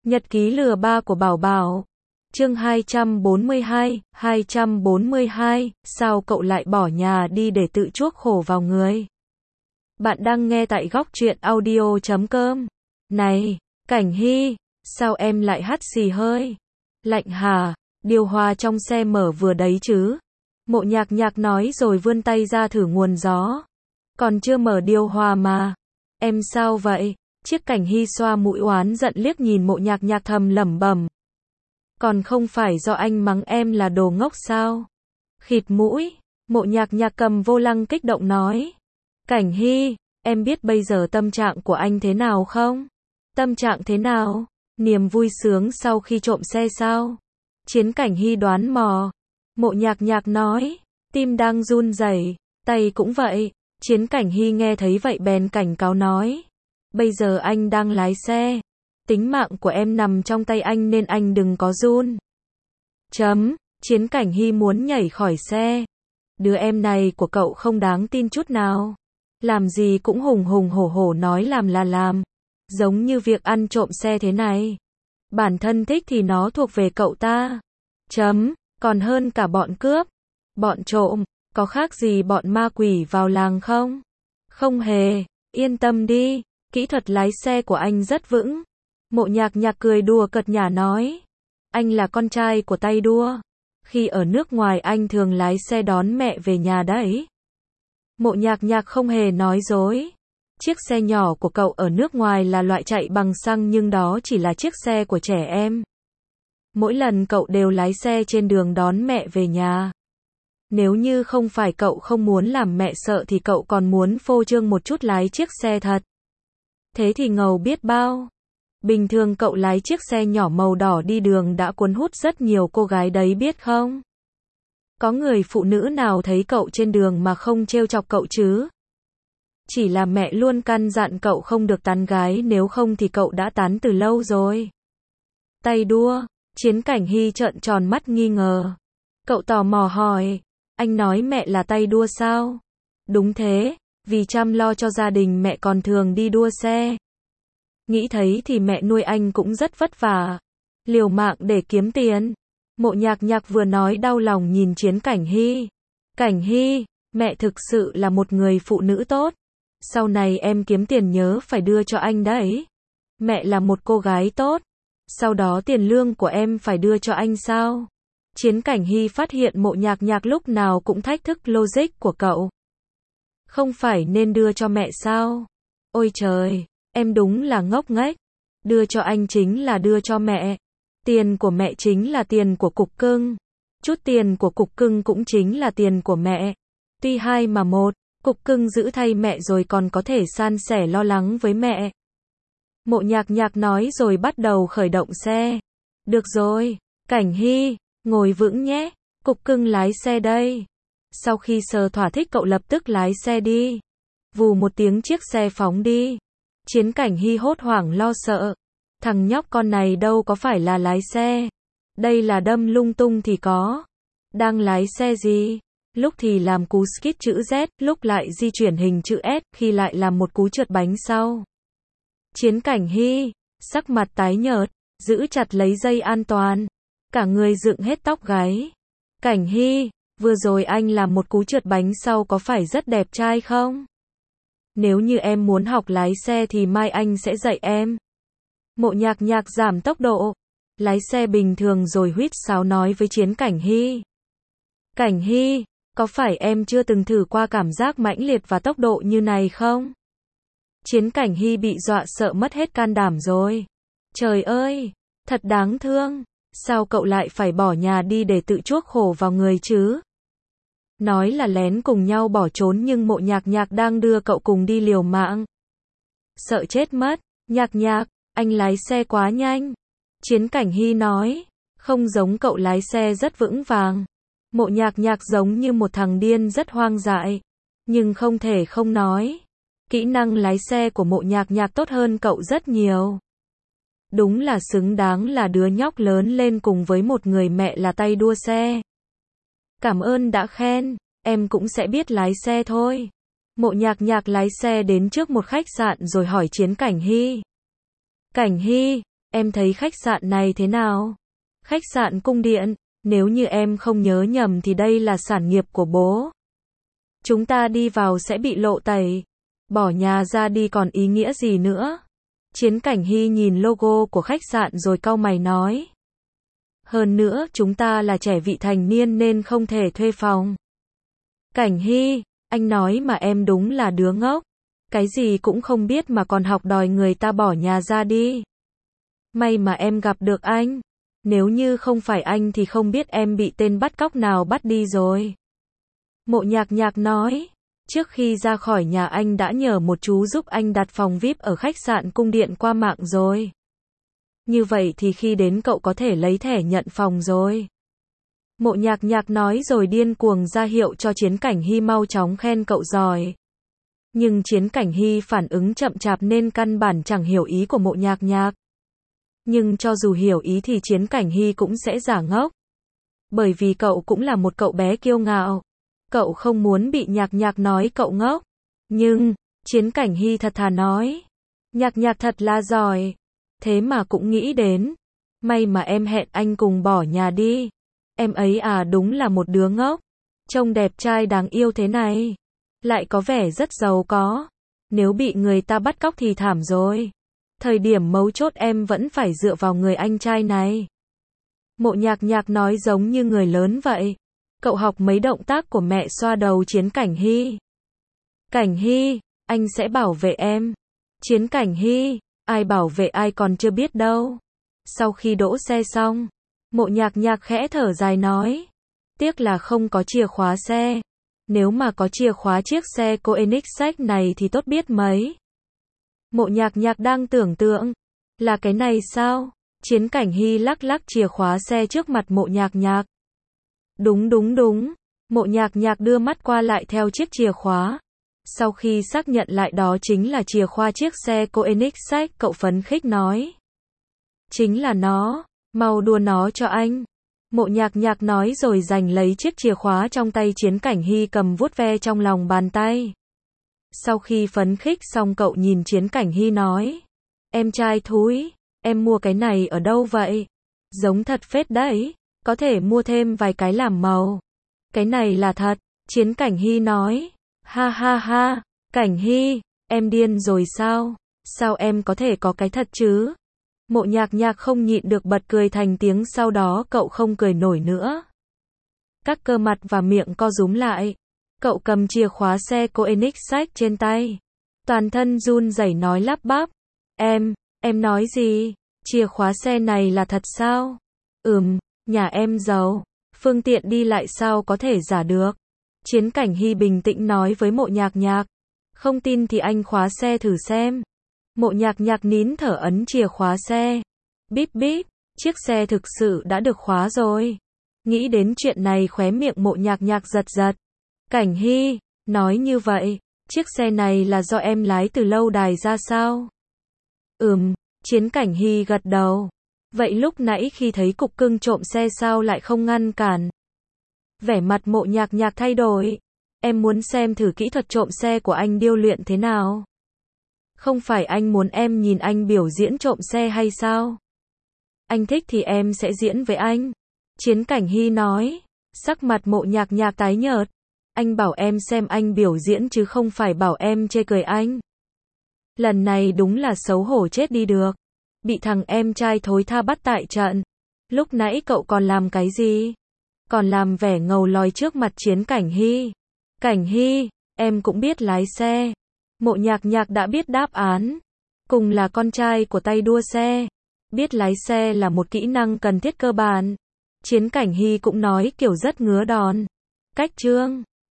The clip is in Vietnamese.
Nhật ký lừa ba của Bảo Bảo. Chương 242, sao cậu lại bỏ nhà đi để tự chuốc khổ vào người? Bạn đang nghe tại góc truyện audio.com. Này, Cảnh Hy, sao em lại hắt xì hơi? Lạnh hả? Điều hòa trong xe mở vừa đấy chứ? Mộ Nhạc Nhạc nói rồi vươn tay ra thử nguồn gió. Còn chưa mở điều hòa mà. Em sao vậy? Chiếc Cảnh Hy xoa mũi oán giận liếc nhìn Mộ Nhạc Nhạc thầm lẩm bẩm. Còn không phải do anh mắng em là đồ ngốc sao? Khịt mũi, Mộ Nhạc Nhạc cầm vô lăng kích động nói. Cảnh Hy, em biết bây giờ tâm trạng của anh thế nào không? Tâm trạng thế nào? Niềm vui sướng sau khi trộm xe sao? Chiến Cảnh Hy đoán mò. Mộ Nhạc Nhạc nói, tim đang run rẩy, tay cũng vậy. Chiến Cảnh Hy nghe thấy vậy bèn cảnh cáo nói. Bây giờ anh đang lái xe. Tính mạng của em nằm trong tay anh nên anh đừng có run. Chiến Cảnh Hy muốn nhảy khỏi xe. Đứa em này của cậu không đáng tin chút nào. Làm gì cũng hùng hùng hổ hổ nói làm là làm. Giống như việc ăn trộm xe thế này. Bản thân thích thì nó thuộc về cậu ta. Còn hơn cả bọn cướp. Bọn trộm, có khác gì bọn ma quỷ vào làng không? Không hề, yên tâm đi, kỹ thuật lái xe của anh rất vững. Mộ Nhạc Nhạc cười đùa cợt nhả nói. Anh là con trai của tay đua. Khi ở nước ngoài anh thường lái xe đón mẹ về nhà đấy. Mộ Nhạc Nhạc không hề nói dối. Chiếc xe nhỏ của cậu ở nước ngoài là loại chạy bằng xăng nhưng đó chỉ là chiếc xe của trẻ em. Mỗi lần cậu đều lái xe trên đường đón mẹ về nhà. Nếu như không phải cậu không muốn làm mẹ sợ thì cậu còn muốn phô trương một chút lái chiếc xe thật. Thế thì ngầu biết bao. Bình thường cậu lái chiếc xe nhỏ màu đỏ đi đường đã cuốn hút rất nhiều cô gái đấy biết không? Có người phụ nữ nào thấy cậu trên đường mà không trêu chọc cậu chứ? Chỉ là mẹ luôn căn dặn cậu không được tán gái nếu không thì cậu đã tán từ lâu rồi. Tay đua, Chiến Cảnh Hy trợn tròn mắt nghi ngờ. Cậu tò mò hỏi, anh nói mẹ là tay đua sao? Đúng thế, vì chăm lo cho gia đình mẹ còn thường đi đua xe. Nghĩ thấy thì mẹ nuôi anh cũng rất vất vả. Liều mạng để kiếm tiền. Mộ Nhạc Nhạc vừa nói đau lòng nhìn Chiến Cảnh Hy. Cảnh Hy, mẹ thực sự là một người phụ nữ tốt. Sau này em kiếm tiền nhớ phải đưa cho anh đấy. Mẹ là một cô gái tốt. Sau đó tiền lương của em phải đưa cho anh sao? Chiến Cảnh Hy phát hiện Mộ Nhạc Nhạc lúc nào cũng thách thức logic của cậu. Không phải nên đưa cho mẹ sao? Ôi trời, em đúng là ngốc nghếch. Đưa cho anh chính là đưa cho mẹ. Tiền của mẹ chính là tiền của cục cưng. Chút tiền của cục cưng cũng chính là tiền của mẹ. Tuy hai mà một, cục cưng giữ thay mẹ rồi còn có thể san sẻ lo lắng với mẹ. Mộ Nhạc Nhạc nói rồi bắt đầu khởi động xe. Được rồi, Cảnh Hy, ngồi vững nhé, cục cưng lái xe đây. Sau khi sờ thỏa thích cậu lập tức lái xe đi. Vù một tiếng chiếc xe phóng đi. Chiến Cảnh Hy hốt hoảng lo sợ. Thằng nhóc con này đâu có phải là lái xe. Đây là đâm lung tung thì có. Đang lái xe gì? Lúc thì làm cú skid chữ Z, lúc lại di chuyển hình chữ S, khi lại làm một cú trượt bánh sau. Chiến Cảnh Hy, sắc mặt tái nhợt, giữ chặt lấy dây an toàn. Cả người dựng hết tóc gáy. Cảnh Hy, vừa rồi anh làm một cú trượt bánh sau có phải rất đẹp trai không? Nếu như em muốn học lái xe thì mai anh sẽ dạy em. Mộ Nhạc Nhạc giảm tốc độ. Lái xe bình thường rồi huýt sáo nói với Chiến Cảnh Hy. Cảnh Hy, có phải em chưa từng thử qua cảm giác mãnh liệt và tốc độ như này không? Chiến Cảnh Hy bị dọa sợ mất hết can đảm rồi. Trời ơi, thật đáng thương. Sao cậu lại phải bỏ nhà đi để tự chuốc khổ vào người chứ? Nói là lén cùng nhau bỏ trốn nhưng Mộ Nhạc Nhạc đang đưa cậu cùng đi liều mạng. Sợ chết mất. Nhạc Nhạc, anh lái xe quá nhanh. Chiến Cảnh Hy nói. Không giống cậu lái xe rất vững vàng. Mộ Nhạc Nhạc giống như một thằng điên rất hoang dại. Nhưng không thể không nói. Kỹ năng lái xe của Mộ Nhạc Nhạc tốt hơn cậu rất nhiều. Đúng là xứng đáng là đứa nhóc lớn lên cùng với một người mẹ là tay đua xe. Cảm ơn đã khen, em cũng sẽ biết lái xe thôi. Mộ Nhạc Nhạc lái xe đến trước một khách sạn rồi hỏi Chiến Cảnh Hy. Cảnh Hy, em thấy khách sạn này thế nào? Khách sạn cung điện, nếu như em không nhớ nhầm thì đây là sản nghiệp của bố. Chúng ta đi vào sẽ bị lộ tẩy. Bỏ nhà ra đi còn ý nghĩa gì nữa? Chiến Cảnh Hy nhìn logo của khách sạn rồi cau mày nói. Hơn nữa chúng ta là trẻ vị thành niên nên không thể thuê phòng. Cảnh Hy, anh nói mà em đúng là đứa ngốc. Cái gì cũng không biết mà còn học đòi người ta bỏ nhà ra đi. May mà em gặp được anh. Nếu như không phải anh thì không biết em bị tên bắt cóc nào bắt đi rồi. Mộ Nhạc Nhạc nói. Trước khi ra khỏi nhà anh đã nhờ một chú giúp anh đặt phòng VIP ở khách sạn cung điện qua mạng rồi. Như vậy thì khi đến cậu có thể lấy thẻ nhận phòng rồi. Mộ Nhạc Nhạc nói rồi điên cuồng ra hiệu cho Chiến Cảnh Hy mau chóng khen cậu giỏi. Nhưng Chiến Cảnh Hy phản ứng chậm chạp nên căn bản chẳng hiểu ý của Mộ Nhạc Nhạc. Nhưng cho dù hiểu ý thì Chiến Cảnh Hy cũng sẽ giả ngốc. Bởi vì cậu cũng là một cậu bé kiêu ngạo. Cậu không muốn bị Nhạc Nhạc nói cậu ngốc. Nhưng, Chiến Cảnh Hy thật thà nói. Nhạc Nhạc thật là giỏi. Thế mà cũng nghĩ đến. May mà em hẹn anh cùng bỏ nhà đi. Em ấy à đúng là một đứa ngốc. Trông đẹp trai đáng yêu thế này. Lại có vẻ rất giàu có. Nếu bị người ta bắt cóc thì thảm rồi. Thời điểm mấu chốt em vẫn phải dựa vào người anh trai này. Mộ Nhạc Nhạc nói giống như người lớn vậy. Cậu học mấy động tác của mẹ xoa đầu Chiến Cảnh Hy. Cảnh Hy, anh sẽ bảo vệ em. Chiến Cảnh Hy, ai bảo vệ ai còn chưa biết đâu. Sau khi đỗ xe xong, Mộ Nhạc Nhạc khẽ thở dài nói. Tiếc là không có chìa khóa xe. Nếu mà có chìa khóa chiếc xe Koenigsegg này thì tốt biết mấy. Mộ Nhạc Nhạc đang tưởng tượng. Là cái này sao? Chiến Cảnh Hy lắc lắc chìa khóa xe trước mặt Mộ Nhạc Nhạc. Đúng đúng đúng. Mộ Nhạc Nhạc đưa mắt qua lại theo chiếc chìa khóa. Sau khi xác nhận lại đó chính là chìa khóa chiếc xe Koenigsegg, cậu phấn khích nói. Chính là nó, mau đua nó cho anh. Mộ Nhạc Nhạc nói rồi giành lấy chiếc chìa khóa trong tay Chiến Cảnh Hy cầm vuốt ve trong lòng bàn tay. Sau khi phấn khích xong cậu nhìn Chiến Cảnh Hy nói. Em trai thúi, em mua cái này ở đâu vậy? Giống thật phết đấy, có thể mua thêm vài cái làm màu. Cái này là thật, Chiến Cảnh Hy nói. Ha ha ha, Cảnh Hy, em điên rồi sao? Sao em có thể có cái thật chứ? Mộ Nhạc Nhạc không nhịn được bật cười thành tiếng, sau đó cậu không cười nổi nữa. Các cơ mặt và miệng co rúm lại. Cậu cầm chìa khóa xe Koenigsegg trên tay. Toàn thân run rẩy nói lắp bắp. Em nói gì? Chìa khóa xe này là thật sao? Nhà em giàu. Phương tiện đi lại sao có thể giả được? Chiến Cảnh Hy bình tĩnh nói với Mộ Nhạc Nhạc. Không tin thì anh khóa xe thử xem. Mộ Nhạc Nhạc nín thở ấn chìa khóa xe. Bíp bíp, chiếc xe thực sự đã được khóa rồi. Nghĩ đến chuyện này khóe miệng Mộ Nhạc Nhạc giật giật. Cảnh Hy, nói như vậy, chiếc xe này là do em lái từ lâu đài ra sao? Chiến Cảnh Hy gật đầu. Vậy lúc nãy khi thấy cục cưng trộm xe sao lại không ngăn cản? Vẻ mặt Mộ Nhạc Nhạc thay đổi. Em muốn xem thử kỹ thuật trộm xe của anh điêu luyện thế nào. Không phải anh muốn em nhìn anh biểu diễn trộm xe hay sao? Anh thích thì em sẽ diễn với anh. Chiến Cảnh Hy nói. Sắc mặt Mộ Nhạc Nhạc tái nhợt. Anh bảo em xem anh biểu diễn chứ không phải bảo em chê cười anh. Lần này đúng là xấu hổ chết đi được. Bị thằng em trai thối tha bắt tại trận. Lúc nãy cậu còn làm cái gì? Còn làm vẻ ngầu lòi trước mặt Chiến Cảnh Hy. Cảnh Hy, em cũng biết lái xe. Mộ Nhạc Nhạc đã biết đáp án. Cùng là con trai của tay đua xe. Biết lái xe là một kỹ năng cần thiết cơ bản. Chiến Cảnh Hy cũng nói kiểu rất ngứa đòn. Cách chương